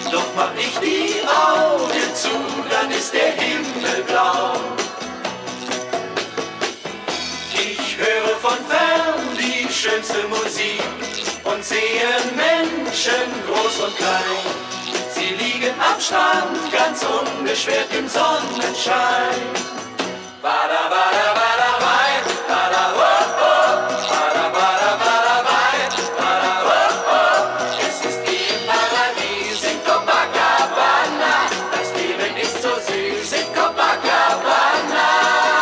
Doch mach ich die Augen zu, dann ist der Himmel blau. Ich höre von fern die schönste Musik und sehe Menschen groß und klein. Sie liegen am Strand ganz unbeschwert im Sonnenschein. Wada, wada, wada, wei, wada, oh, oh, wada, wada, wada, wei, wada, oh, oh. Es ist wie im Paradies in Copacabana. Das Leben ist so süß in Copacabana.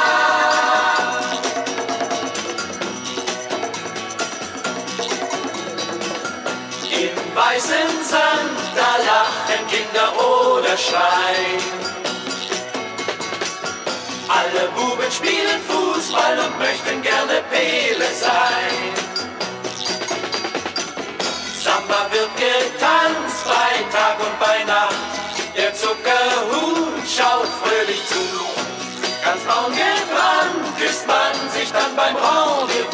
Im weißen Sand, da lachen Kinder oder schreien. Alle Buben spielen Fußball und möchten gerne Pele sein. Samba wird getanzt bei Tag und bei Nacht. Der Zuckerhut schaut fröhlich zu. Ganz braun gebrannt küsst man sich dann beim Rendezvous.